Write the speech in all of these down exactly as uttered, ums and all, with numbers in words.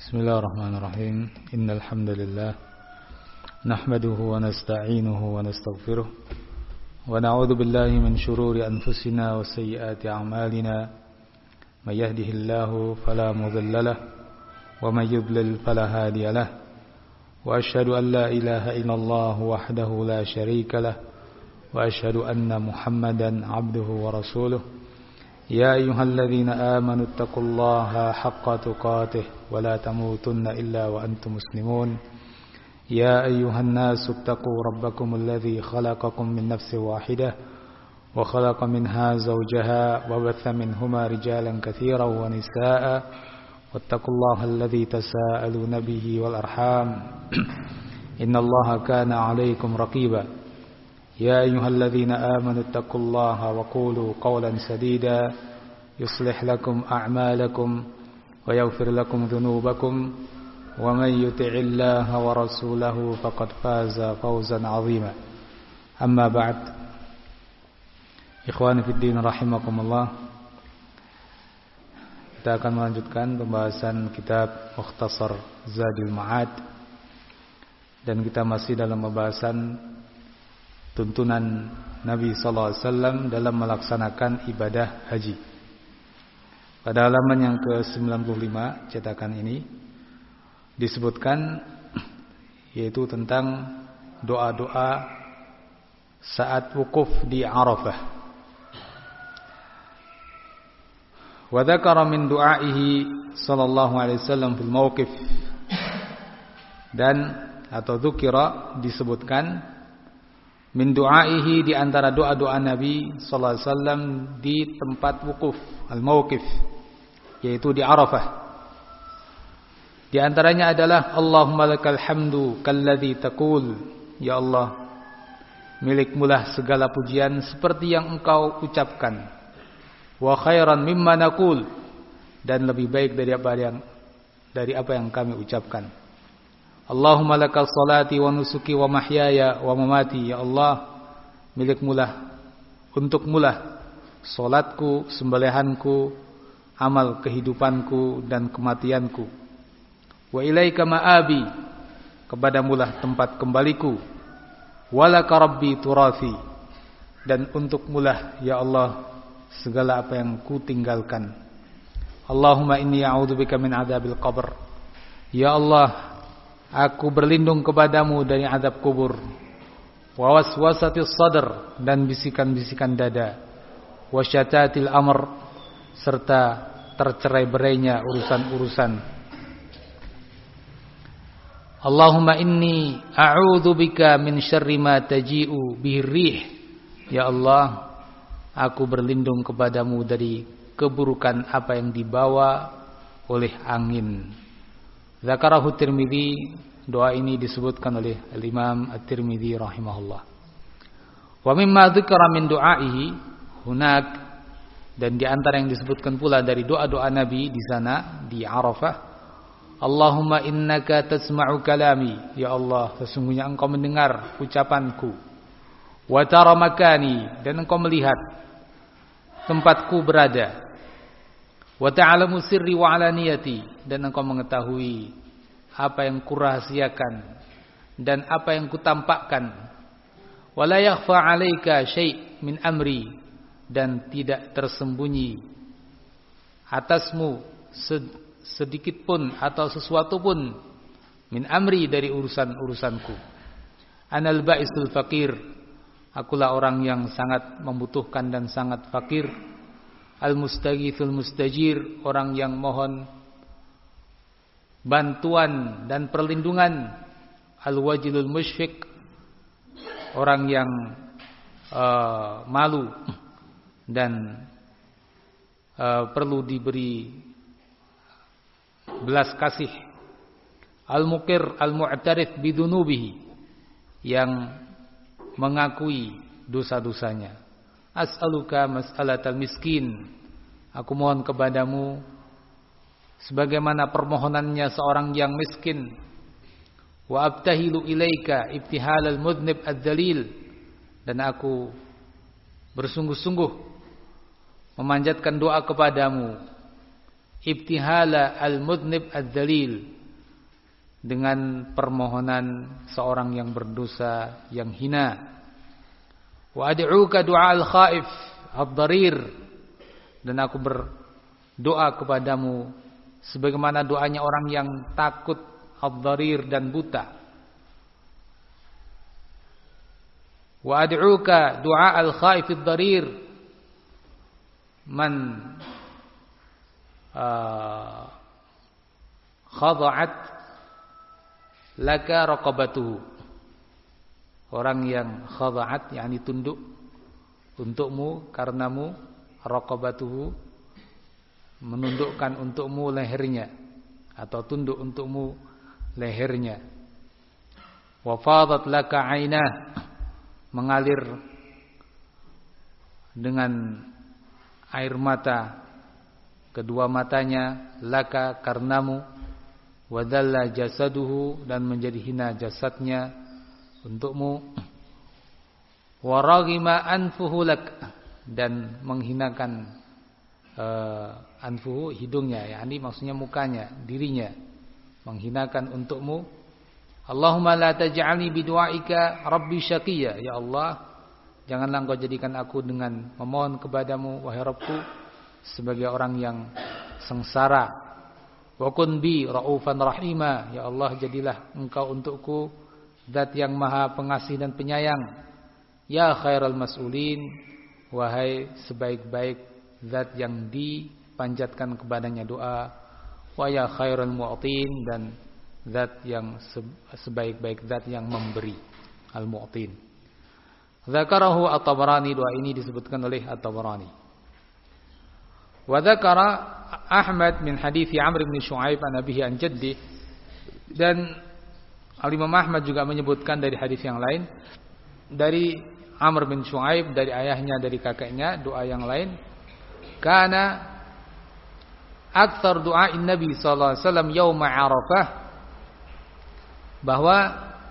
Bismillahirrahmanirrahim. Innal hamdalillah nahmaduhu wa nasta'inuhu wa nastaghfiruh wa na'udzu billahi min shururi anfusina wa sayyiati a'malina. May yahdihillahu fala mudilla lahu wa may yudlil fala hadiya lahu. Wa asyhadu an la ilaha illallah wahdahu la syarika lahu wa asyhadu anna Muhammadan 'abduhu wa rasuluh. يا أيها الذين آمنوا اتقوا الله حق تقاته ولا تموتن إلا وأنتم مسلمون يا أيها الناس اتقوا ربكم الذي خلقكم من نفس واحدة وخلق منها زوجها وبث منهما رجالا كثيرا ونساء واتقوا الله الذي تساءلون به والأرحام إن الله كان عليكم رقيبا يا أيها الذين آمنوا اتقوا الله وقولوا قولا سديدا يصلح لكم أعمالكم ويغفر لكم ذنوبكم ومن يطع الله ورسوله فقد فاز فوزا عظيما أما بعد إخواني في الدين رحمكم الله. Kita akan melanjutkan pembahasan kitab Mukhtasar Zadul Ma'ad, dan kita masih dalam pembahasan tuntunan Nabi sallallahu alaihi wasallam dalam melaksanakan ibadah haji. Pada halaman yang ke sembilan puluh lima cetakan ini disebutkan, yaitu tentang doa-doa saat wukuf di Arafah. Wa dzakara min du'aihi sallallahu alaihi wasallam fil mauqif, dan atau dzukira disebutkan min du'aihi di antara doa-doa Nabi sallallahu alaihi wasallam di tempat wukuf al-mauqif, yaitu di Arafah. Di antaranya adalah Allahumma lakal hamdu kalladzi taqul, ya Allah, milikmulah segala pujian seperti yang engkau ucapkan. Wa khairan mimma naqul, dan lebih baik dari apa yang dari apa yang kami ucapkan. Allahumma lakal salati wa nusuki wa mahyaya wa mamati, ya Allah, milikmulah, untukmulah salatku, sembelihanku, amal kehidupanku dan kematianku. Wa ilaika ma'abi, kepadamulah tempat kembaliku. Walaka rabbi turathi, dan untukmulah, ya Allah, segala apa yang ku tinggalkan. Allahumma inni a'udzubika min adzabil qabr, ya Allah, aku berlindung kepadamu dari azab kubur. Wa waswasatis sadr, dan bisikan-bisikan dada. Wa syatatil amr, serta tercerai-berainya urusan-urusan. Allahumma inni a'udzubika min syarri ma taji'u bihi rih, ya Allah, aku berlindung kepadamu dari keburukan apa yang dibawa oleh angin. Zakarahu Tirmidzi, doa ini disebutkan oleh Al-Imam At-Tirmidzi rahimahullah. Wa mimma dzikra min du'aihi hunak, dan di antara yang disebutkan pula dari doa-doa Nabi di sana di Arafah, Allahumma innaka tasma'u kalami, ya Allah, sesungguhnya engkau mendengar ucapanku. Wa tara makani, dan engkau melihat tempatku berada. Wa ta'lamu sirri wa alaniyati, dan engkau mengetahui apa yang kurahasiakan dan apa yang kutampakkan. Wa la yakhfa 'alaika syai' min amri, dan tidak tersembunyi atasmu sedikit pun atau sesuatu pun min amri, dari urusan-urusanku. Anal ba'isul faqir, akulah orang yang sangat membutuhkan dan sangat fakir. Al-mustaghithul mustajir, orang yang mohon bantuan dan perlindungan. Al-wajilul musyfiq, orang yang uh, malu dan uh, perlu diberi belas kasih. Al-muqir al-mu'tarif bidunubihi, yang mengakui dosa-dosanya. As'aluka mas'alatal miskin, aku mohon kepadamu sebagaimana permohonannya seorang yang miskin. Wa abtahilu ilaika ibtihalal mudnib ad-dalil, dan aku bersungguh-sungguh memanjatkan doa kepadamu ibtihala al-mudnib ad-dalil, dengan permohonan seorang yang berdosa yang hina. Wa ad'uka du'a al-khaif ad-darir, dan aku berdoa kepadamu sebagaimana doanya orang yang takut ad-darir dan buta. Wa ad'uka du'a al-khaif ad-darir man uh, khada'at laka raqabatuhu, orang yang khada'at yakni tunduk untukmu karenamu, raqabatuhu menundukkan untukmu lehernya atau tunduk untukmu lehernya. Wa fadat laka 'ainah, mengalir dengan air mata kedua matanya, laka karenamu. Wa dhalla jasaduhu, dan menjadi hina jasadnya untukmu. Wa raghima anfuhu lak, dan menghinakan uh, anfuhu hidungnya, yakni maksudnya mukanya, dirinya menghinakan untukmu. Allahumma la taj'alni bidu'aika rabbi syaqiyya, ya Allah, janganlah engkau jadikan aku dengan memohon kepadamu wahai Rabbku sebagai orang yang sengsara. Wa kun bi raufan rahima, ya Allah, jadilah engkau untukku zat yang maha pengasih dan penyayang. Ya khairal mas'ulin, wahai sebaik-baik zat yang dipanjatkan kepadanya doa. Wa ya khairal mu'tin, dan zat yang sebaik-baik zat yang memberi, al-mu'tin. Dzakarahu at-Tabarani, doa ini disebutkan oleh at-Tabarani. Wa dzakara Ahmad min hadithi Amr bin Shu'aib an abihi an jaddi, dan Al-Imam Ahmad juga menyebutkan dari hadis yang lain dari Amr bin Shu'aib, dari ayahnya, dari kakeknya, doa yang lain. Kana aktsar du'ain Nabi sallallahu alaihi wasallam yaum Arafah, bahwa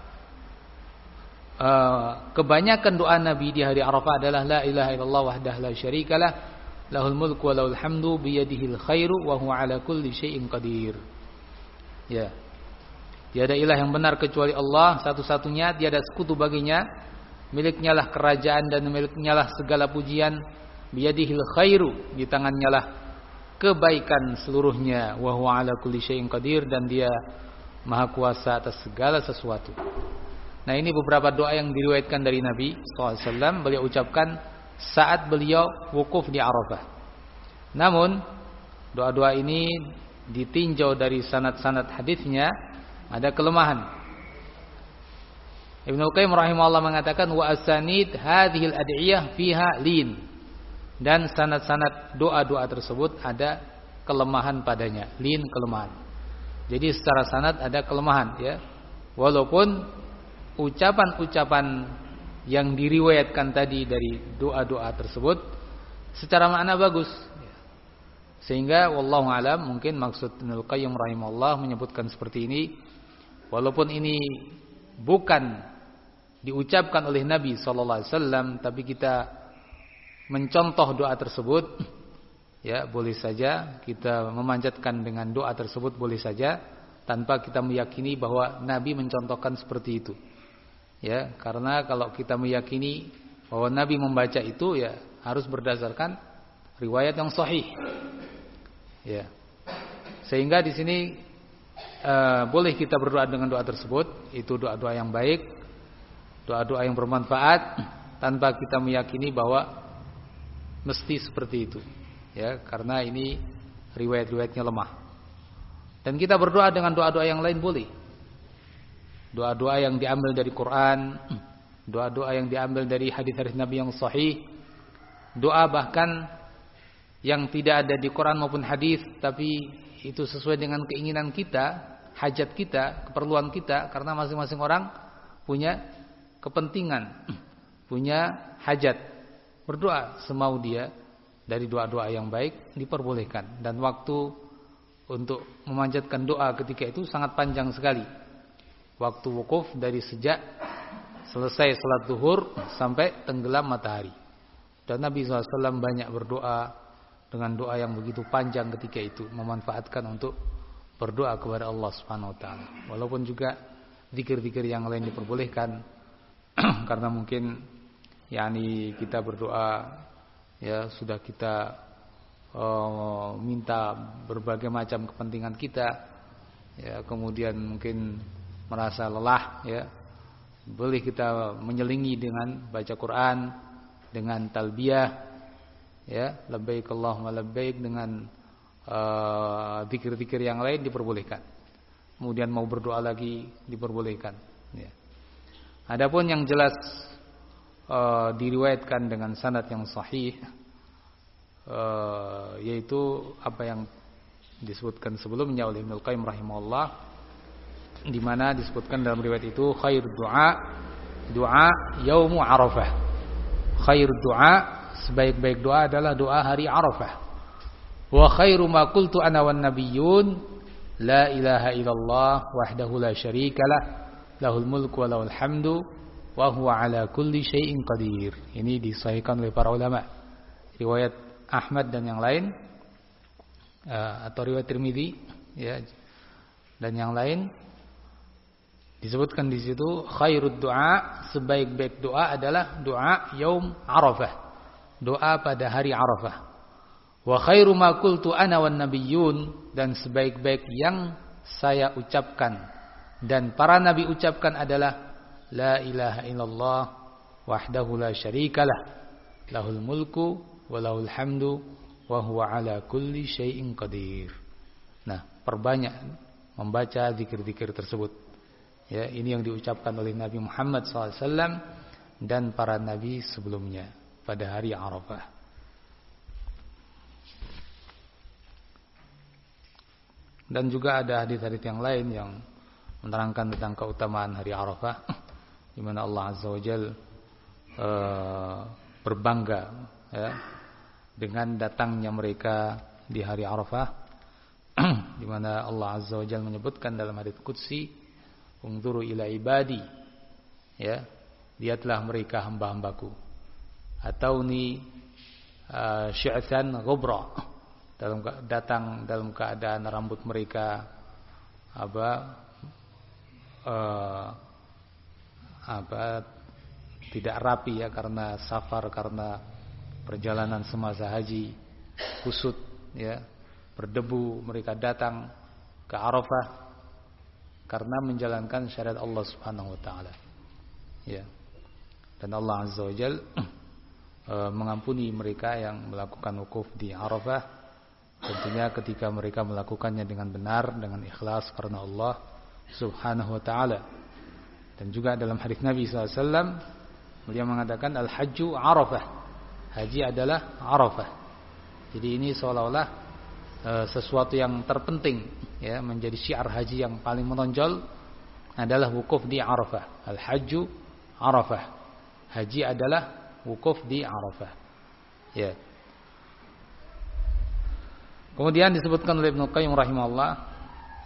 uh, kebanyakan doa Nabi di hari Arafah adalah la ilaha illallah wahdahu la syarikalah, lahul mulku wa lahul hamdu biyadihil khairu wa huwa ala kulli syai'in qadir. Ya. Tiada ilah yang benar kecuali Allah, satu-satunya, tiada sekutu baginya. Miliknya lah kerajaan dan miliknya lah segala pujian. Biyadihil khairu, di tangannya lah kebaikan seluruhnya. Wa huwa ala kulli syai'in qadir, dan dia maha kuasa atas segala sesuatu. Nah, ini beberapa doa yang diriwayatkan dari Nabi sallallahu alaihi wasallam beliau ucapkan saat beliau wukuf di Arafah. Namun doa-doa ini ditinjau dari sanad-sanad hadisnya ada kelemahan. Ibnu Qayyim rahimahullah mengatakan wa asanid hadhil ad'iyah fiha lin, dan sanad-sanad doa-doa tersebut ada kelemahan padanya, lin, kelemahan. Jadi secara sanad ada kelemahan, ya. Walaupun ucapan-ucapan yang diriwayatkan tadi dari doa-doa tersebut secara makna bagus. Sehingga wallahu alam, mungkin maksud Ibnu Qayyim rahimahullah menyebutkan seperti ini, walaupun ini bukan diucapkan oleh Nabi sallallahu alaihi wasallam, tapi kita mencontoh doa tersebut, ya, boleh saja kita memanjatkan dengan doa tersebut, boleh saja tanpa kita meyakini bahwa Nabi mencontohkan seperti itu. Ya, karena kalau kita meyakini bahwa Nabi membaca itu, ya harus berdasarkan riwayat yang sahih. Ya. Sehingga di sini uh, boleh kita berdoa dengan doa tersebut, itu doa-doa yang baik, doa-doa yang bermanfaat, tanpa kita meyakini bahwa mesti seperti itu. Ya, karena ini riwayat-riwayatnya lemah. Dan kita berdoa dengan doa-doa yang lain boleh. Doa-doa yang diambil dari Quran, doa-doa yang diambil dari hadis-hadis Nabi yang sahih, doa bahkan yang tidak ada di Quran maupun hadis, tapi itu sesuai dengan keinginan kita, hajat kita, keperluan kita, karena masing-masing orang punya kepentingan, punya hajat. Berdoa semau dia dari doa-doa yang baik diperbolehkan, dan waktu untuk memanjatkan doa ketika itu sangat panjang sekali. Waktu wukuf dari sejak selesai salat zuhur sampai tenggelam matahari. Dan Nabi shallallahu alaihi wasallam banyak berdoa dengan doa yang begitu panjang ketika itu, memanfaatkan untuk berdoa kepada Allah Subhanahu wa taala. Walaupun juga zikir-zikir yang lain diperbolehkan karena mungkin yakni kita berdoa ya sudah kita uh, minta berbagai macam kepentingan kita ya, kemudian mungkin merasa lelah ya, boleh kita menyelingi dengan baca Quran, dengan talbiyah ya, labbaik Allahumma labbaik, dengan zikir-zikir uh, yang lain diperbolehkan. Kemudian mau berdoa lagi diperbolehkan ya. Adapun yang jelas uh, diriwayatkan dengan sanad yang sahih uh, yaitu apa yang disebutkan sebelumnya oleh Ibnu Qayyim rahimahullah, di mana disebutkan dalam riwayat itu khair doa doa yaumu Arafah. Khair doa, sebaik-baik doa adalah doa hari Arafah. Wa khairu ma qultu ana wan nabiyyun la ilaha illallah wahdahu la syarikalah lahul mulku wa lahul hamdu wa huwa ala kulli syai'in qadir. Ini disahihkan oleh para ulama. Riwayat Ahmad dan yang lain uh, atau riwayat Tirmidzi ya dan yang lain disebutkan di situ khairud doa, sebaik-baik doa adalah doa yaum Arafah. Doa pada hari Arafah. Wa khairu ma qultu ana wan nabiyyun, dan sebaik-baik yang saya ucapkan dan para nabi ucapkan adalah la ilaha illallah wahdahu la syarikalah lahul mulku wa lahul hamdu wa huwa ala kulli syai'in qadir. Nah, perbanyak membaca zikir-zikir tersebut. Ya, ini yang diucapkan oleh Nabi Muhammad shallallahu alaihi wasallam dan para nabi sebelumnya pada hari Arafah. Dan juga ada hadis-hadis yang lain yang menerangkan tentang keutamaan hari Arafah, di mana Allah Azza wa Jalla e, berbangga ya, dengan datangnya mereka di hari Arafah, di mana Allah Azza wa Jalla menyebutkan dalam hadits qudsi, "Unzuru ila ibadi," ya, lihatlah mereka hamba-hambaku, atauni uh, syi'than ghubra, dalam datang dalam keadaan rambut mereka apa Uh, apa tidak rapi ya, karena safar, karena perjalanan semasa haji, kusut ya, berdebu. Mereka datang ke Arafah karena menjalankan syariat Allah Subhanahu wa taala ya. Dan Allah Azza wa Jalla uh, mengampuni mereka yang melakukan wukuf di Arafah, tentunya ketika mereka melakukannya dengan benar, dengan ikhlas karena Allah Subhanahu wa ta'ala. Dan juga dalam hadis Nabi shallallahu alaihi wasallam beliau mengatakan al-hajju Arafah, haji adalah Arafah. Jadi ini seolah-olah e, sesuatu yang terpenting ya, menjadi syiar haji yang paling menonjol adalah wukuf di Arafah. Al-hajju Arafah, haji adalah wukuf di Arafah ya. Kemudian disebutkan oleh Ibnu Qayyim rahimahullah,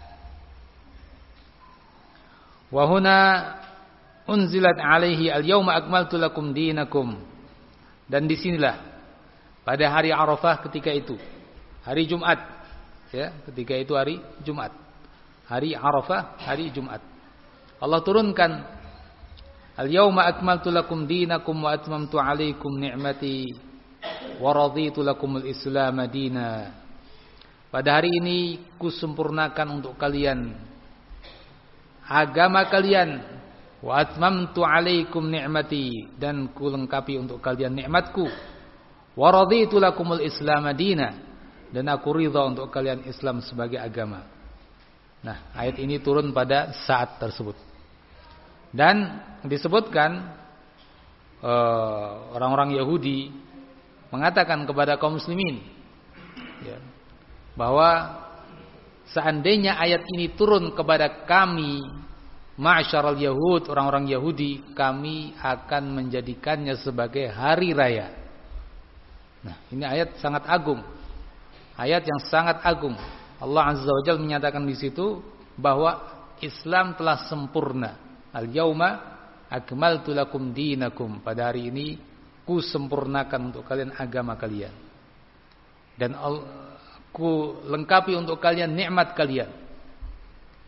wa huna unzilat alaihi al-yauma akmaltu lakum dinakum, dan disinilah pada hari Arafah ketika itu hari Jumat ya, ketika itu hari Jumat, hari Arafah, hari Jumat, Allah turunkan al-yauma akmaltu lakum dinakum wa atmamtu alaikum ni'mati wa raditu lakumul islam madina. Pada hari ini kusempurnakan untuk kalian agama kalian, wa atmamtu alaikum ni'mati, dan ku lengkapi untuk kalian nikmatku, wa raditu lakumul islam madina, dan aku ridha untuk kalian Islam sebagai agama. Nah, ayat ini turun pada saat tersebut. Dan disebutkan uh, orang-orang Yahudi mengatakan kepada kaum muslimin ya, bahwa seandainya ayat ini turun kepada kami, ma'syaral Yahud, orang-orang Yahudi, kami akan menjadikannya sebagai hari raya. Nah, ini ayat sangat agung, ayat yang sangat agung. Allah Azza wa Jalla menyatakan di situ bahwa Islam telah sempurna. Al-yauma akmaltu lakum dinakum, pada hari ini ku sempurnakan untuk kalian agama kalian, dan ku lengkapi untuk kalian nikmat kalian.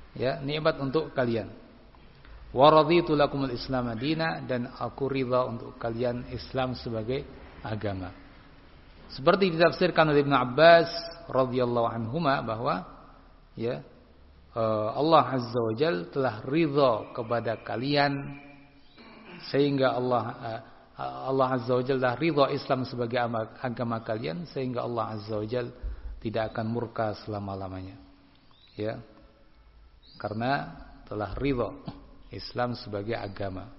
ya, nikmat untuk kalian. Wa raditu lakumul Islam madina, dan aku ridha untuk kalian Islam sebagai agama. Seperti ditafsirkan oleh Ibnu Abbas radhiyallahu anhuma bahwa ya Allah Azza wa Jalla telah ridha kepada kalian sehingga Allah Allah Azza wa Jalla ridha Islam sebagai agama kalian sehingga Allah Azza wa Jalla tidak akan murka selama-lamanya. Ya. Karena telah ridha Islam sebagai agama.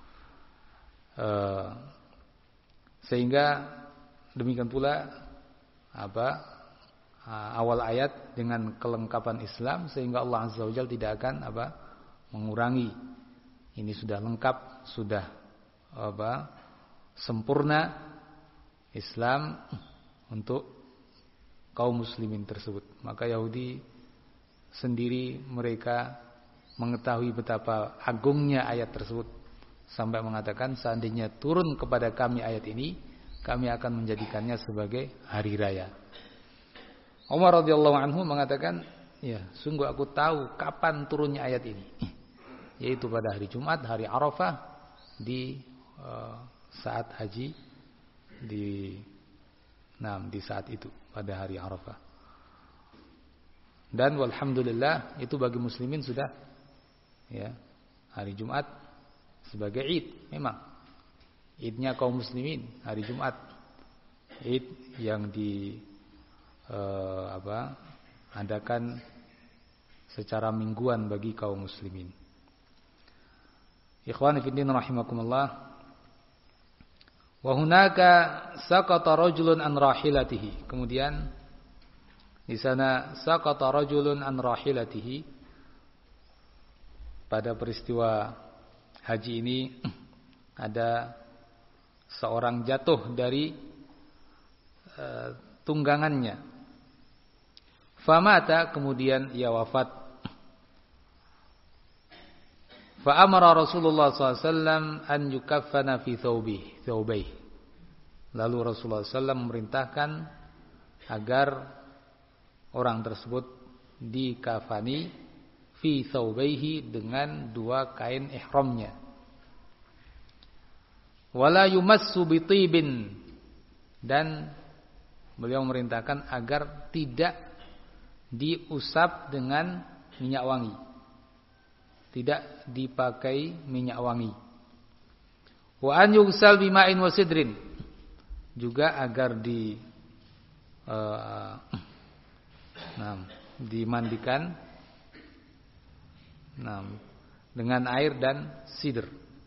Uh, sehingga demikian pula apa awal ayat dengan kelengkapan Islam sehingga Allah Azza wa Jalla tidak akan apa mengurangi. Ini sudah lengkap, sudah apa sempurna Islam untuk kaum muslimin tersebut. Maka Yahudi sendiri mereka mengetahui betapa agungnya ayat tersebut sampai mengatakan seandainya turun kepada kami ayat ini, kami akan menjadikannya sebagai hari raya. Umar radhiyallahu anhu mengatakan, ya, sungguh aku tahu kapan turunnya ayat ini, yaitu pada hari Jumat, hari Arafah, di uh, saat haji, di nah, di saat itu pada hari Arafah. Dan walhamdulillah itu bagi muslimin sudah ya hari Jumat sebagai Id memang. Idnya kaum muslimin hari Jumat, Id yang di eh, apa adakan secara mingguan bagi kaum muslimin. Ikhwani fiddin rahimakumullah. Wa hunaka saqata rajulun an rahilatihi. Kemudian di sana saqata rajulun an rahilatihi. Pada peristiwa haji ini ada seorang jatuh dari uh, tunggangannya. Famata, kemudian ia wafat. Fa amara Rasulullah sallallahu alaihi wasallam an yukaffana fi thawbihi, thawbihi. Lalu Rasulullah sallallahu alaihi wasallam memerintahkan agar orang tersebut dikafani fi thawbihi dengan dua kain ihramnya. Wala yumassu bitibin, dan beliau memerintahkan agar tidak diusap dengan minyak wangi, tidak dipakai minyak wangi. Wa an yughsal bima'in wa sidrin, juga agar di uh, nah, dimandikan nah, dengan air dan sidr.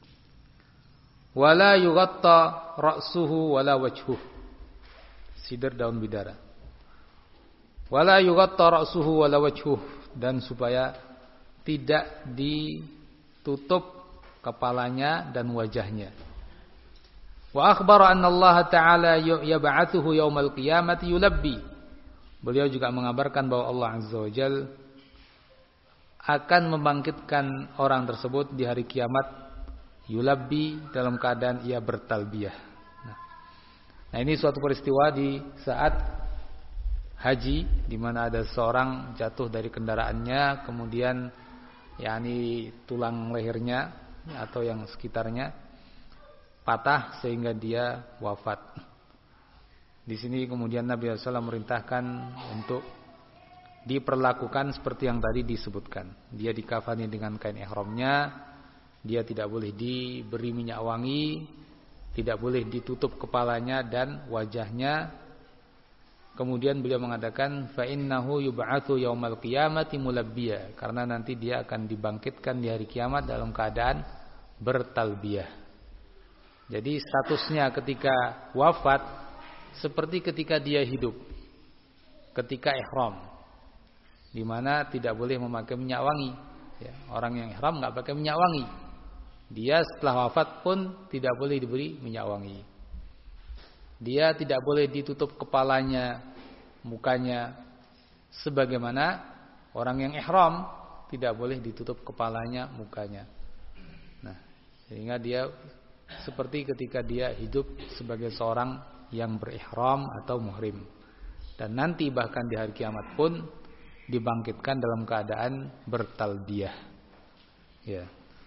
Wala yughatta ra'suhu wala wajhuh. Sidr daun bidara. Wala yughatta ra'suhu wala wajhuh, dan supaya tidak ditutup kepalanya dan wajahnya. Wa akhbara anna Allah Ta'ala yab'atsuhu yaumal qiyamati yulabbi. Beliau juga mengabarkan bahwa Allah Azza wa Jalla akan membangkitkan orang tersebut di hari kiamat yulabbi, dalam keadaan ia bertalbiyah. Nah, nah ini suatu peristiwa di saat haji, di mana ada seorang jatuh dari kendaraannya, kemudian yakni tulang lehernya atau yang sekitarnya patah sehingga dia wafat. Di sini kemudian Nabi sallallahu alaihi wasallam merintahkan untuk diperlakukan seperti yang tadi disebutkan. Dia dikafani dengan kain ihramnya. Dia tidak boleh diberi minyak wangi, tidak boleh ditutup kepalanya dan wajahnya. Kemudian beliau mengatakan fa innahu yub'atsu yaumal qiyamati mulabbiya, karena nanti dia akan dibangkitkan di hari kiamat dalam keadaan bertalbiyah. Jadi statusnya ketika wafat seperti ketika dia hidup, ketika ihram, di mana tidak boleh memakai minyak wangi. Ya, orang yang ihram enggak pakai minyak wangi. Dia setelah wafat pun tidak boleh diberi minyak wangi. Dia tidak boleh ditutup kepalanya, mukanya, sebagaimana orang yang ihram tidak boleh ditutup kepalanya, mukanya. Nah, sehingga dia seperti ketika dia hidup sebagai seorang yang berihram atau muhrim. Dan nanti bahkan di hari kiamat pun dibangkitkan dalam keadaan bertalbiyah. Ya.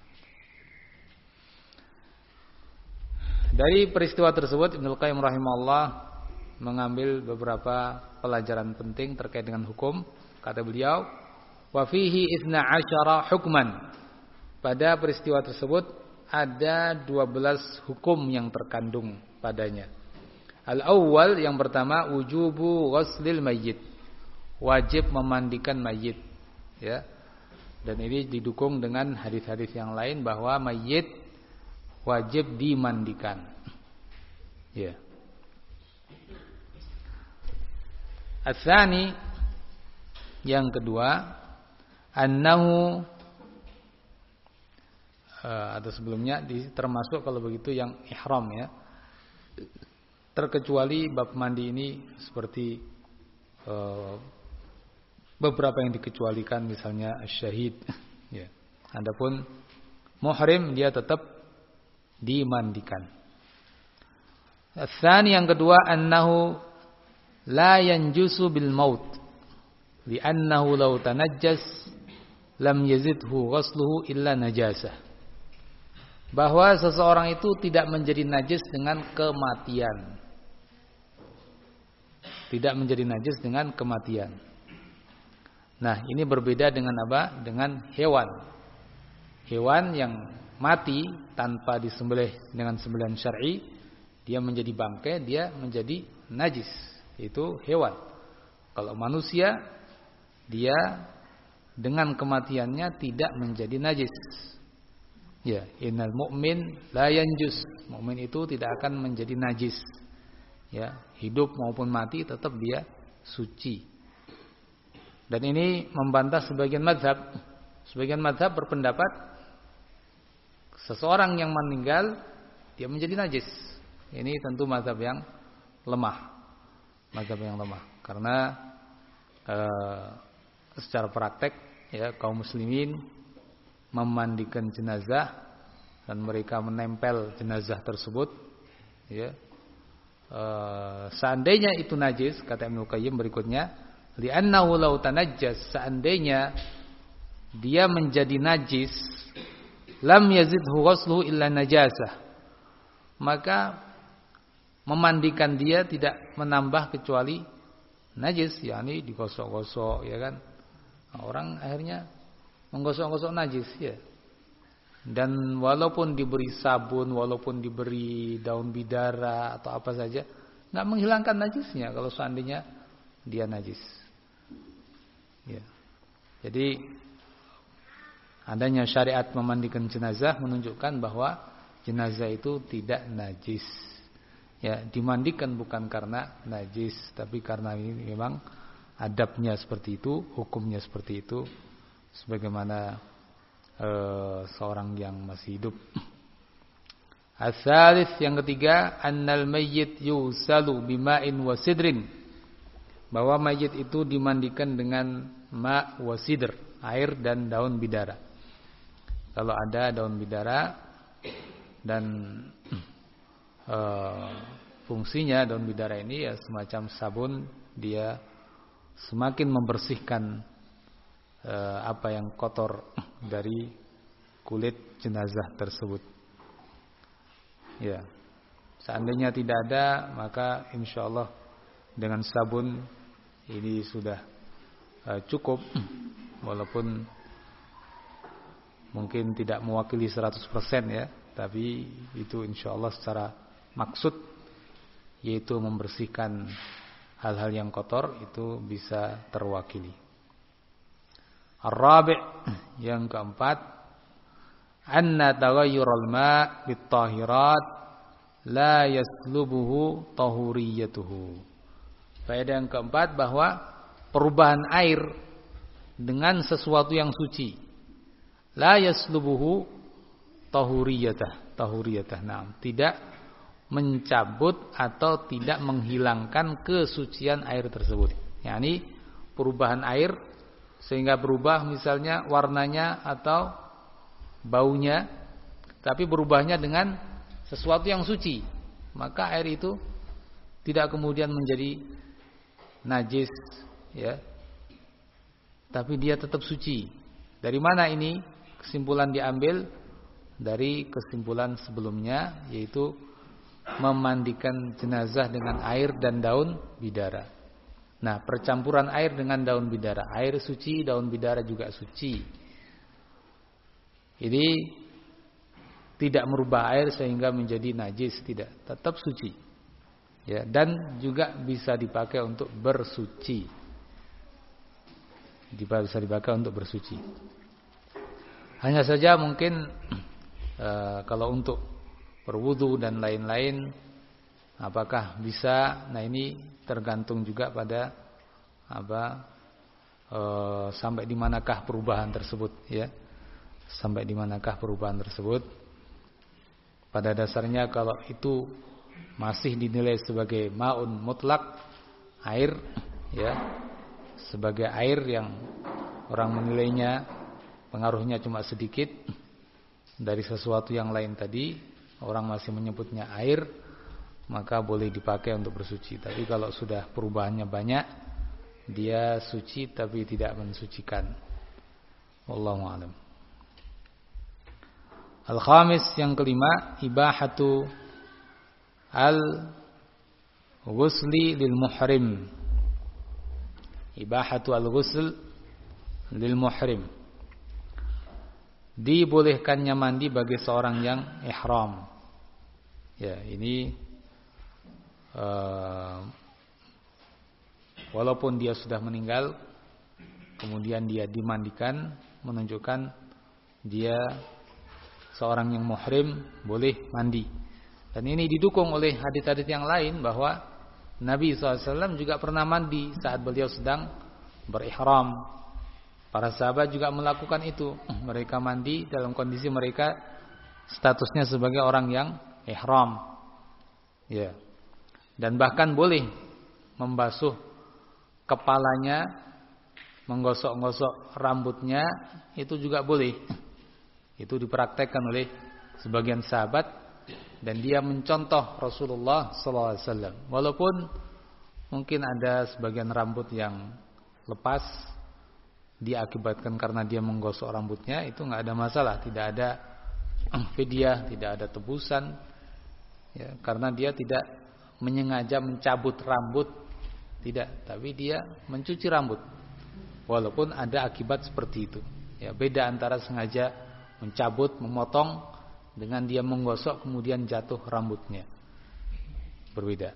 Dari peristiwa tersebut Ibnu Qayyim rahimahullah mengambil beberapa pelajaran penting terkait dengan hukum. Kata beliau, wa fihi isna asyara hukman. Pada peristiwa tersebut ada dua belas hukum yang terkandung padanya. Al-awwal, yang pertama, wujubu ghuslil mayyit. Wajib memandikan mayit, ya. Dan ini didukung dengan hadis-hadis yang lain bahwa mayit wajib dimandikan. Ya. Ats-tsani, yang kedua, annahu uh, atau sebelumnya termasuk kalau begitu yang ihram, ya. Terkecuali bab mandi ini seperti uh, beberapa yang dikecualikan, misalnya syahid, ya. Adapun muhrim dia tetap dimandikan. Ats-tsani, yang kedua, annahu la yanjusu bil maut li'annahu law tanajjas lam yazidhu ghusluhu illa najasah. Bahwa seseorang itu tidak menjadi najis dengan kematian. Tidak menjadi najis dengan kematian. Nah, ini berbeda dengan apa? Dengan hewan. Hewan yang mati tanpa disembelih dengan sembelihan syar'i, dia menjadi bangkai, dia menjadi najis. Itu hewan. Kalau manusia, dia dengan kematiannya tidak menjadi najis. Ya, innal mu'min la yanjus. Mukmin itu tidak akan menjadi najis. Ya, hidup maupun mati tetap dia suci. Dan ini membantah sebagian mazhab. Sebagian mazhab berpendapat seseorang yang meninggal dia menjadi najis. Ini tentu mazhab yang lemah. Mazhab yang lemah. Karena eh, secara praktek, ya, kaum muslimin memandikan jenazah dan mereka menempel jenazah tersebut, ya. Eh, seandainya itu najis, kata Ibnu Qayyim berikutnya, li'annahu law tanajjas, seandainya dia menjadi najis, lam yazidhu ghusluhu illa najasah, maka memandikan dia tidak menambah kecuali najis, yakni digosok-gosok, ya kan. Nah, orang akhirnya menggosok-gosok najis, ya. Dan walaupun diberi sabun, walaupun diberi daun bidara atau apa saja, enggak menghilangkan najisnya kalau seandainya dia najis. Ya. Jadi adanya syariat memandikan jenazah menunjukkan bahwa jenazah itu tidak najis. Ya, dimandikan bukan karena najis, tapi karena ini memang adabnya seperti itu, hukumnya seperti itu, sebagaimana uh, seorang yang masih hidup. Ats-tsalits, yang ketiga, annal mayyit yusalu bima'in wa sidrin. Bahwa mayit itu dimandikan dengan ma' wa sidr, air dan daun bidara. Kalau ada daun bidara dan e, fungsinya daun bidara ini ya semacam sabun, dia semakin membersihkan e, apa yang kotor dari kulit jenazah tersebut. Ya. Seandainya tidak ada, maka insyaallah dengan sabun ini sudah uh, cukup, walaupun mungkin tidak mewakili seratus persen, ya, tapi itu insyaallah secara maksud, yaitu membersihkan hal-hal yang kotor, itu bisa terwakili. Ar-rabi', yang keempat, anna taghayyural ma' bit-tahirat la yaslubuhu tahuriyatuhu. Faedah yang keempat, bahwa perubahan air dengan sesuatu yang suci la yaslubuhu tahuriyatah, tahuriyatah. Nah, tidak mencabut atau tidak menghilangkan kesucian air tersebut. yakni perubahan air sehingga berubah misalnya warnanya atau baunya, tapi berubahnya dengan sesuatu yang suci, maka air itu tidak kemudian menjadi najis, ya, tapi dia tetap suci. Dari mana ini kesimpulan diambil? Dari kesimpulan sebelumnya, yaitu memandikan jenazah dengan air dan daun bidara. Nah, percampuran air dengan daun bidara, air suci, daun bidara juga suci. Jadi tidak merubah air sehingga menjadi najis, tidak, tetap suci. Ya, dan juga bisa dipakai untuk bersuci. Bisa dipakai untuk bersuci. Hanya saja mungkin e, kalau untuk berwudu dan lain-lain, apakah bisa? Nah, ini tergantung juga pada apa e, sampai di manakah perubahan tersebut, ya. Sampai di manakah perubahan tersebut? Pada dasarnya kalau itu masih dinilai sebagai ma'un mutlak, air, ya, sebagai air yang orang menilainya pengaruhnya cuma sedikit dari sesuatu yang lain tadi, orang masih menyebutnya air, maka boleh dipakai untuk bersuci. Tapi kalau sudah perubahannya banyak, dia suci tapi tidak mensucikan. Wallahu a'lam. Al-khamis, yang kelima, ibahatu al-ghusli lil muhrim. Ibahatu al-ghusl lil muhrim. Dibolehkannya mandi bagi seorang yang ihram. Ya, ini uh, walaupun dia sudah meninggal, kemudian dia dimandikan, menunjukkan dia seorang yang muhrim boleh mandi. Dan ini didukung oleh hadits-hadits yang lain bahwa Nabi shallallahu alaihi wasallam juga pernah mandi saat beliau sedang berihram. Para sahabat juga melakukan itu. Mereka mandi dalam kondisi mereka statusnya sebagai orang yang ihram. Ya. Dan bahkan boleh membasuh kepalanya, menggosok-gosok rambutnya, itu juga boleh. Itu dipraktekkan oleh sebagian sahabat. Dan dia mencontoh Rasulullah sallallahu alaihi wasallam. Walaupun mungkin ada sebagian rambut yang lepas diakibatkan karena dia menggosok rambutnya, itu enggak ada masalah, tidak ada fidyah, tidak ada tebusan, ya, karena dia tidak menyengaja mencabut rambut, tidak, tapi dia mencuci rambut. Walaupun ada akibat seperti itu. Ya, beda antara sengaja mencabut, memotong dengan dia menggosok kemudian jatuh rambutnya. Berbeda.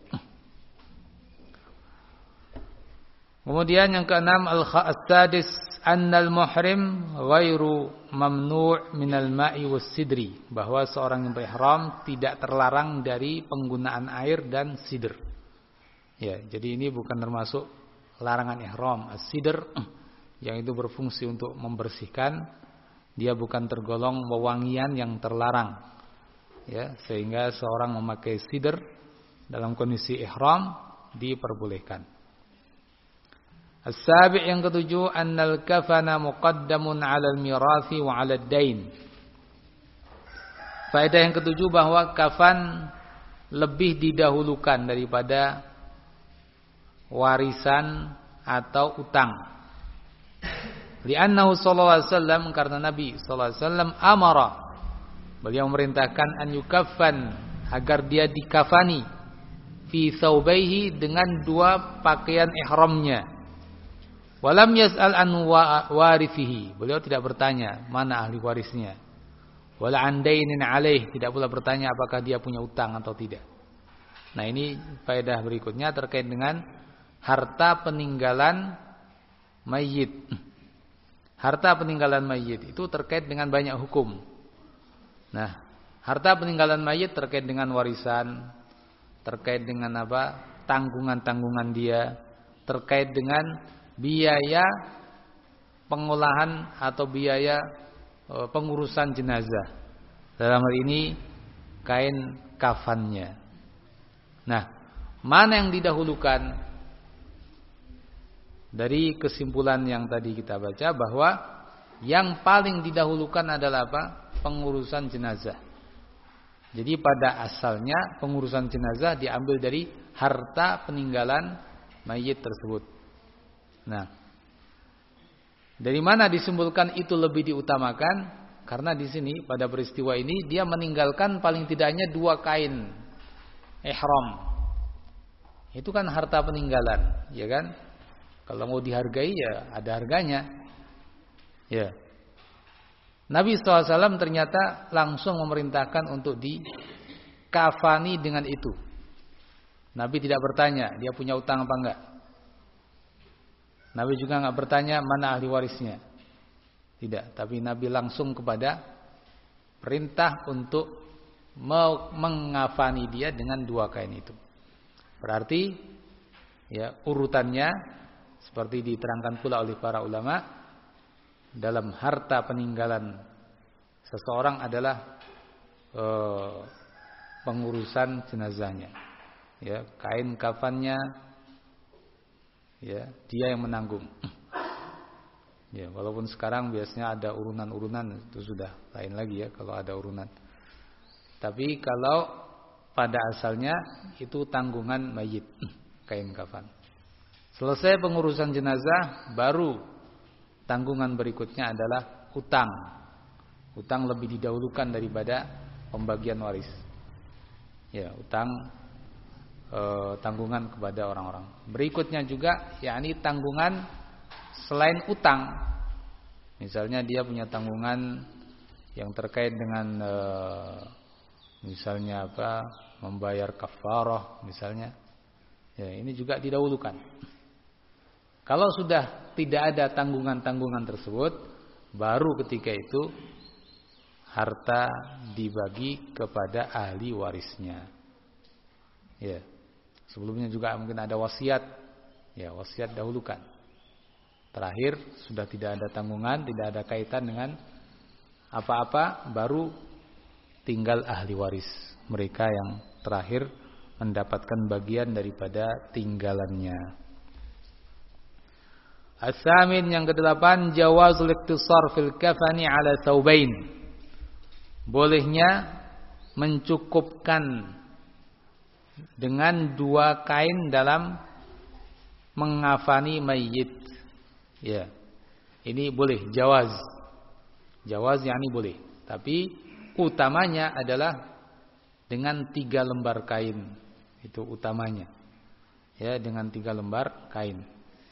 Kemudian yang keenam, al-sadis annal muhrim ghairu mamnu' minal ma'i was sidri, bahwa seorang yang berihram tidak terlarang dari penggunaan air dan sidr. Ya, jadi ini bukan termasuk larangan ihram. As-sidr yang itu berfungsi untuk membersihkan, dia bukan tergolong wewangian yang terlarang, ya, sehingga seorang memakai sidr dalam kondisi ihram diperbolehkan. As-sabi' yang ketujuh, annal kafana muqaddamun 'alal mirathi wa 'alad dain. Faedah yang ketujuh bahwa kafan lebih didahulukan daripada warisan atau utang. Li'annahu sallallahu alaihi wasallam, karena Nabi sallallahu alaihi wasallam amara, beliau memerintahkan an yukaffan, agar dia dikafani fi thawbaihi, dengan dua pakaian ihramnya. Walam yas'al an warithihi, beliau tidak bertanya mana ahli warisnya. Wala an dainin alaih, tidak pula bertanya apakah dia punya utang atau tidak. Nah, ini faedah berikutnya terkait dengan harta peninggalan mayit. Harta peninggalan mayit itu terkait dengan banyak hukum. Nah, harta peninggalan mayit terkait dengan warisan, terkait dengan apa? Tanggungan-tanggungan dia, terkait dengan biaya pengolahan atau biaya e, pengurusan jenazah. Dalam hal ini kain kafannya. Nah, mana yang didahulukan? Dari kesimpulan yang tadi kita baca bahwa yang paling didahulukan adalah apa? Pengurusan jenazah. Jadi pada asalnya pengurusan jenazah diambil dari harta peninggalan mayit tersebut. Nah, Dari mana disimpulkan itu lebih diutamakan? Karena di sini pada peristiwa ini dia meninggalkan paling tidaknya dua kain ihram. Itu kan harta peninggalan, ya kan? Kalau mau dihargai ya ada harganya. Ya. Nabi shallallahu alaihi wasallam ternyata langsung memerintahkan untuk dikafani dengan itu. Nabi tidak bertanya dia punya utang apa enggak. Nabi juga enggak bertanya mana ahli warisnya. Tidak, tapi Nabi langsung kepada perintah untuk mengafani dia dengan dua kain itu. Berarti ya urutannya seperti diterangkan pula oleh para ulama dalam harta peninggalan seseorang adalah eh, pengurusan jenazahnya. Ya, kain kafannya ya dia yang menanggung. Ya, walaupun sekarang biasanya ada urunan-urunan itu sudah lain lagi ya kalau ada urunan. Tapi kalau pada asalnya itu tanggungan mayit, kain kafan. Selesai pengurusan jenazah, baru tanggungan berikutnya adalah utang. Utang lebih didahulukan daripada pembagian waris. Ya, utang e, tanggungan kepada orang-orang. Berikutnya juga yakni tanggungan selain utang, misalnya dia punya tanggungan yang terkait dengan e, misalnya apa, membayar kafarah misalnya, ya ini juga didahulukan. Kalau sudah tidak ada tanggungan-tanggungan tersebut, baru ketika itu harta dibagi kepada ahli warisnya. Ya, sebelumnya juga mungkin ada wasiat, ya wasiat dahulukan. Terakhir sudah tidak ada tanggungan, tidak ada kaitan dengan apa-apa, baru tinggal ahli waris, mereka yang terakhir mendapatkan bagian daripada tinggalannya. As-samin yang kedelapan, jawazul iktisar fil kafani ala thawbain. Bolehnya mencukupkan dengan dua kain dalam mengafani mayit. Ya, ini boleh, jawaz. Jawaz yakni boleh. Tapi utamanya adalah dengan tiga lembar kain. Itu utamanya. Ya, dengan tiga lembar kain.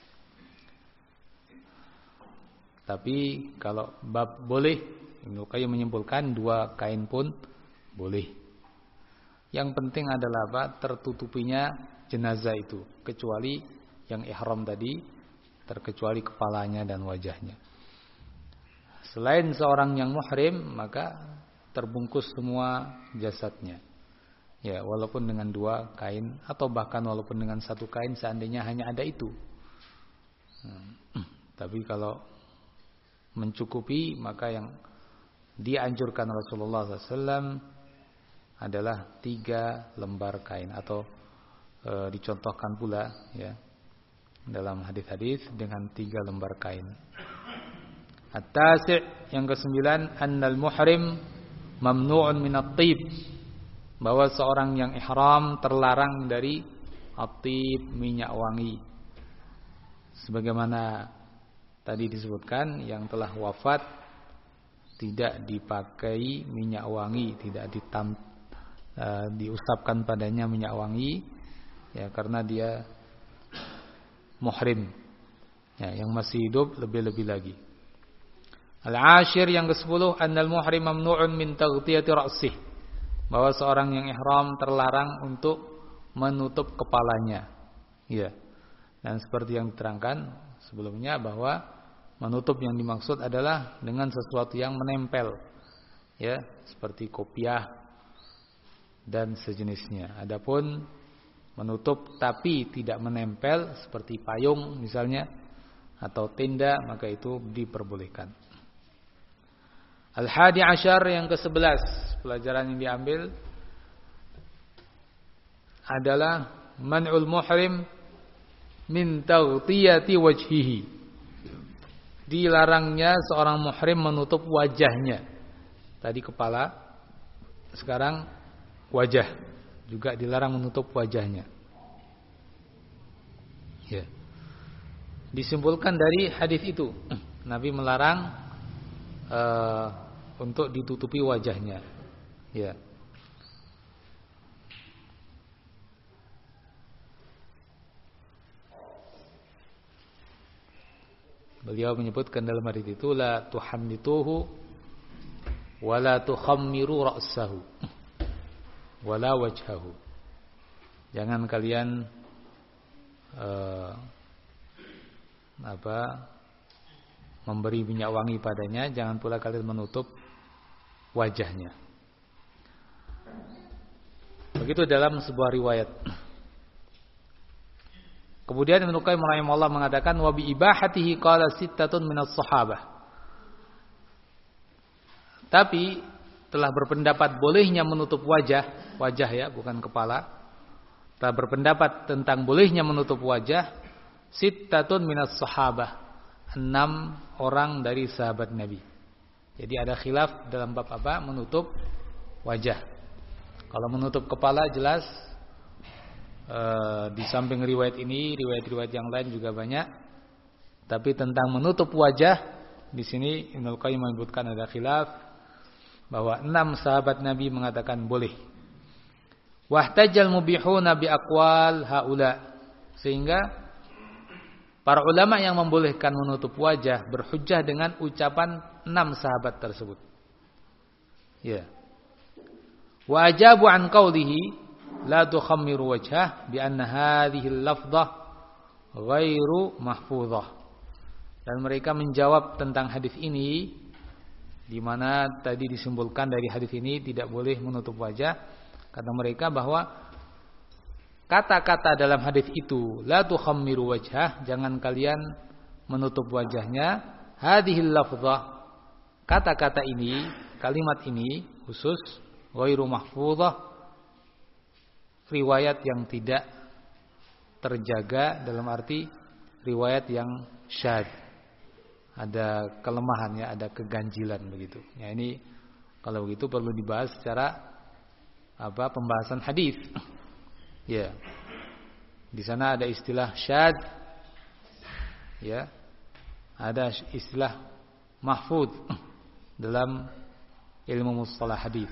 Tapi kalau bab boleh, Ibnu Qayyim menyimpulkan dua kain pun boleh. Yang penting adalah apa? Tertutupinya jenazah itu, kecuali yang ihram tadi, terkecuali kepalanya dan wajahnya. Selain seorang yang muhrim, maka terbungkus semua jasadnya. Ya, walaupun dengan dua kain atau bahkan walaupun dengan satu kain seandainya hanya ada itu. Hmm. Tapi kalau mencukupi, maka yang dianjurkan Rasulullah shallallahu alaihi wasallam adalah tiga lembar kain, atau e, dicontohkan pula ya dalam hadis-hadis dengan tiga lembar kain. At-tasi' yang kesembilan, annal muhrim mamnu'un min at-tib, bahwa seorang yang ihram terlarang dari at-tib, minyak wangi. Sebagaimana tadi disebutkan, yang telah wafat tidak dipakai minyak wangi, tidak ditam, uh, diusapkan padanya minyak wangi, ya karena dia muhrim. Ya, yang masih hidup lebih-lebih lagi. Al-ashir yang kesepuluh, annal muhrim mamnu'un min taghtiyati ra'sih, bahwa seorang yang ihram terlarang untuk menutup kepalanya. Ya. Dan seperti yang diterangkan sebelumnya, bahwa menutup yang dimaksud adalah dengan sesuatu yang menempel, ya, seperti kopiah dan sejenisnya. Adapun menutup tapi tidak menempel seperti payung misalnya atau tenda, maka itu diperbolehkan. Al-hadi asyar yang kesebelas, pelajaran yang diambil adalah man'ul muhrim min taghtiyati wajhihi, dilarangnya seorang muhrim menutup wajahnya. Tadi kepala, sekarang wajah. Juga dilarang menutup wajahnya. Ya. Disimpulkan dari hadis itu. Nabi melarang uh, untuk ditutupi wajahnya. Ya. Beliau menyebutkan dalam hadis itu la tuhannituhu wa la tukhammiru ra'sahu wa la wajhahu. Jangan kalian uh, apa memberi minyak wangi padanya, jangan pula kalian menutup wajahnya. Begitu dalam sebuah riwayat. Kemudian Ibnu Qayyim rahimahullah mengatakan wa bi ibahatihi qala sittatun minas sahabah. Tapi telah berpendapat bolehnya menutup wajah, wajah ya, bukan kepala. Telah berpendapat tentang bolehnya menutup wajah sittatun minas sahabah, enam orang dari sahabat Nabi. Jadi ada khilaf dalam bab apa? Menutup wajah. Kalau menutup kepala jelas Uh, di samping riwayat ini, riwayat-riwayat yang lain juga banyak. Tapi tentang menutup wajah, di sini Ibnu Qayyim menyebutkan ada khilaf bahwa enam sahabat Nabi mengatakan boleh. Wahtajal mubihuna bi aqwal haula, sehingga para ulama yang membolehkan menutup wajah berhujjah dengan ucapan enam sahabat tersebut. Ya. Wa ajabu an qawlihi la tukhammiru wajhah bi anna hadhihi al-lafdhah ghairu mahfuzah. Dan mereka menjawab tentang hadis ini, di mana tadi disimpulkan dari hadis ini tidak boleh menutup wajah. Kata mereka bahwa kata-kata dalam hadis itu la tukhammiru wajhah, jangan kalian menutup wajahnya, hadhihi al-lafdhah, kata-kata ini, kalimat ini khusus ghairu mahfuzah, riwayat yang tidak terjaga, dalam arti riwayat yang syadz, ada kelemahannya, ada keganjilan begitu. Ya, ini kalau begitu perlu dibahas secara apa pembahasan hadis. Ya. Di sana ada istilah syadz. Ya. Ada istilah mahfuz dalam ilmu mustalah hadis.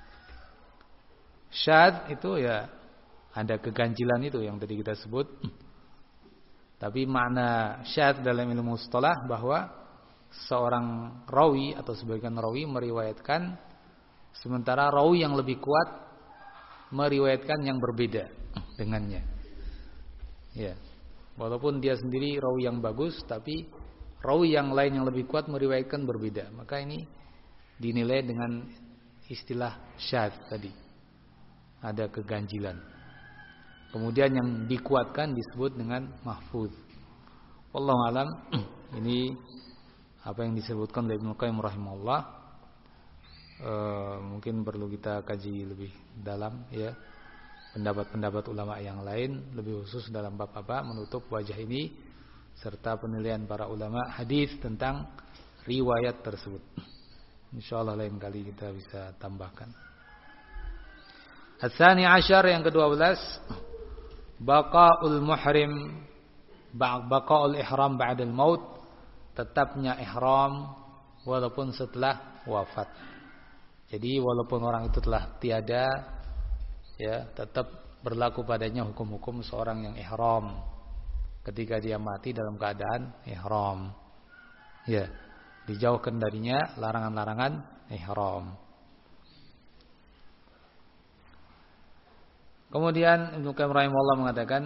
Syadz itu ya ada keganjilan itu yang tadi kita sebut. Tapi makna syadz dalam ilmu mustalah bahwa seorang rawi atau sebagian rawi meriwayatkan sementara rawi yang lebih kuat meriwayatkan yang berbeda dengannya. Ya. Walaupun dia sendiri rawi yang bagus, tapi rawi yang lain yang lebih kuat meriwayatkan berbeda. Maka ini dinilai dengan istilah syadz tadi. Ada keganjilan. Kemudian yang dikuatkan disebut dengan mahfuz. Wallahu alam. Ini apa yang disebutkan oleh Ibnu Qayyim rahimahullah. E, mungkin perlu kita kaji lebih dalam ya. Pendapat-pendapat ulama yang lain lebih khusus dalam bab apa menutup wajah ini, serta penilaian para ulama hadis tentang riwayat tersebut. Insyaallah lain kali kita bisa tambahkan. Al-Thani Ashar, yang kedua belas, baqa'ul muhrim baqa'ul ihram ba'dal maut, tetapnya ihram walaupun setelah wafat. Jadi walaupun orang itu telah tiada, ya, tetap berlaku padanya hukum-hukum seorang yang ihram ketika dia mati dalam keadaan ihram. Ya, dijauhkan darinya larangan-larangan ihram. Kemudian Ibnu Qayyim rahimahullah mengatakan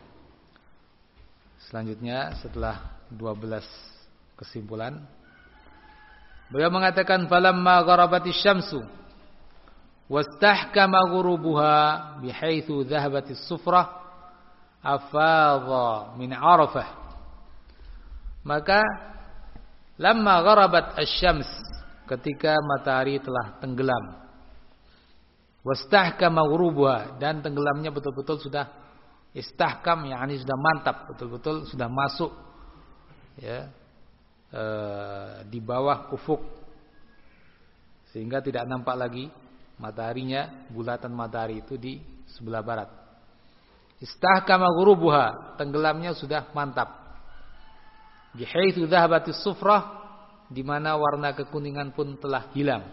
selanjutnya setelah dua belas kesimpulan, beliau mengatakan falamma gharabatis syamsu wastahkama ghurubuha bihaitsu dhahabatis sufrah afadha min Arafah. Maka lamma gharabat asy-syams, ketika matahari telah tenggelam, wastahkama ghurubuha, dan tenggelamnya betul-betul sudah istahkam, yakni sudah mantap, betul-betul sudah masuk ya e, di bawah ufuk, sehingga tidak nampak lagi mataharinya, bulatan matahari itu di sebelah barat. Istahkama ghurubuha, tenggelamnya sudah mantap. Bihaitsu dhahabatis sufrah, di mana warna kekuningan pun telah hilang.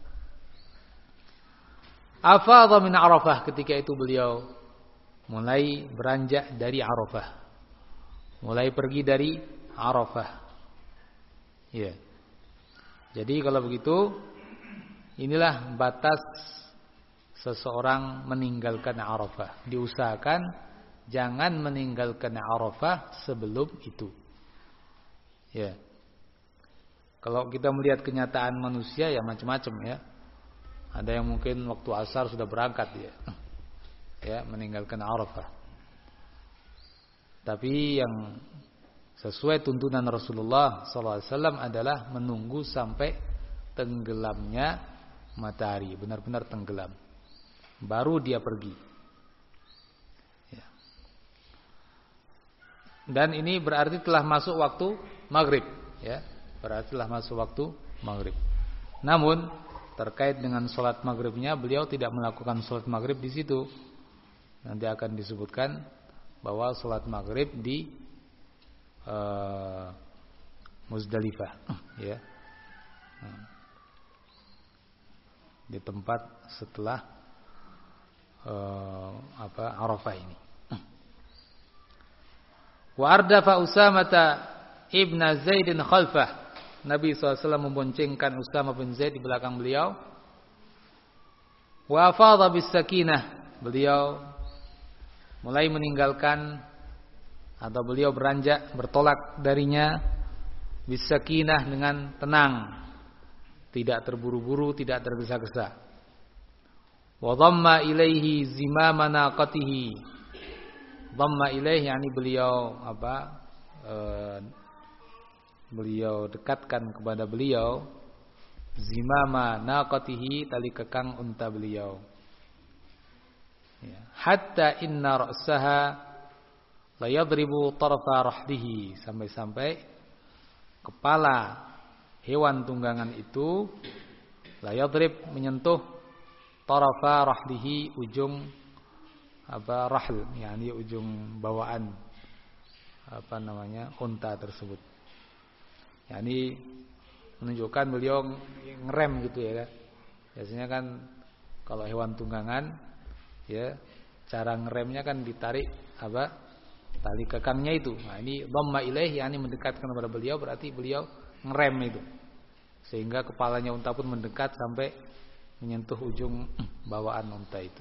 Afadha min Arafah, ketika itu beliau mulai beranjak dari Arafah. Mulai pergi dari Arafah. Ya. Jadi kalau begitu, inilah batas seseorang meninggalkan Arafah. Diusahakan jangan meninggalkan Arafah sebelum itu. Ya. Kalau kita melihat kenyataan manusia ya macam-macam ya. Ada yang mungkin waktu asar sudah berangkat dia. Ya, meninggalkan Arafah. Tapi yang sesuai tuntunan Rasulullah sallallahu alaihi wasallam adalah menunggu sampai tenggelamnya matahari, benar-benar tenggelam. Baru dia pergi. Ya. Dan ini berarti telah masuk waktu maghrib, ya. Berarti telah masuk waktu maghrib. Namun terkait dengan sholat maghribnya, beliau tidak melakukan sholat maghrib di situ. Nanti akan disebutkan bahwa sholat maghrib di uh, Muzdalifah, ya, di tempat setelah uh, apa Arafah ini. Wa ardafa Usamata ibn Zaidin khalfah. Nabi shallallahu alaihi wasallam memboncengkan Usamah bin Zaid di belakang beliau. Wa afadha bis sakinah. Beliau mulai meninggalkan atau beliau beranjak bertolak darinya bis sakinah dengan tenang, tidak terburu-buru, tidak tergesa-gesa. Wa dhamma ilaihi zimama naqatihi. Dhamma ilaihi yakni beliau apa? E, beliau dekatkan kepada beliau zimama naqatihi, tali kekang unta beliau. Ya. Hatta inna ra'saha la yadribu tarfa rahlihi, sampai-sampai kepala hewan tunggangan itu la yadrib, menyentuh tarfa rahlihi, ujung apa rahl, yakni ujung bawaan apa namanya unta tersebut. Yani menunjukkan beliau ngerem gitu ya. Biasanya kan kalau hewan tunggangan ya cara ngeremnya kan ditarik apa tali kekangnya itu. Nah ini dhamma ilaih, yani mendekatkan kepada beliau, berarti beliau ngerem itu. Sehingga kepalanya unta pun mendekat sampai menyentuh ujung bawaan unta itu.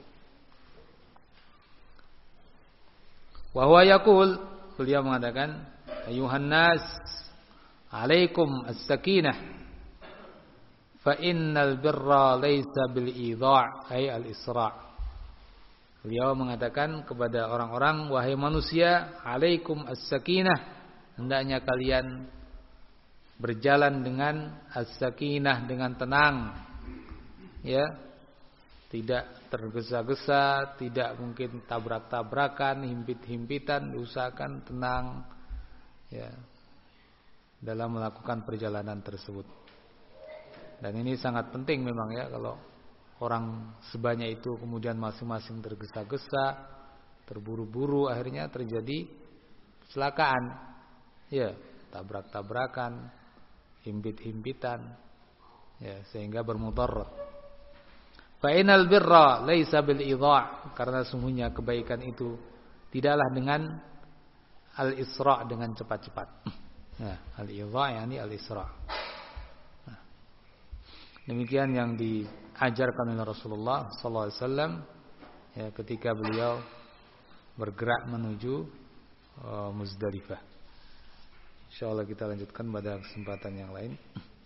Wa huwa yaqul, beliau mengatakan, ayuhan nas, alaikum as-sakinah, fa innal birra laysa bil idha' ay al-isra'. Beliau mengatakan kepada orang-orang, wahai manusia, alaikum as-sakinah, hendaknya kalian berjalan dengan as-sakinah, dengan tenang, ya, tidak tergesa-gesa, tidak mungkin tabrak-tabrakan, himpit-himpitan, diusahakan tenang, ya, dalam melakukan perjalanan tersebut. Dan ini sangat penting memang ya, kalau orang sebanyak itu kemudian masing-masing tergesa-gesa, terburu-buru, akhirnya terjadi kecelakaan, ya, tabrak-tabrakan, himpit-himpitan, ya, sehingga bermudarat. Fa inal birra laisa bil idha', karena sungguhnya kebaikan itu tidaklah dengan al-isra', dengan cepat-cepat. Nah, al-idha' yakni al-isra'. Nah, demikian yang diajarkan oleh Rasulullah sallallahu alaihi wasallam ya, ketika beliau bergerak menuju uh, Muzdalifah. Insyaallah kita lanjutkan pada kesempatan yang lain.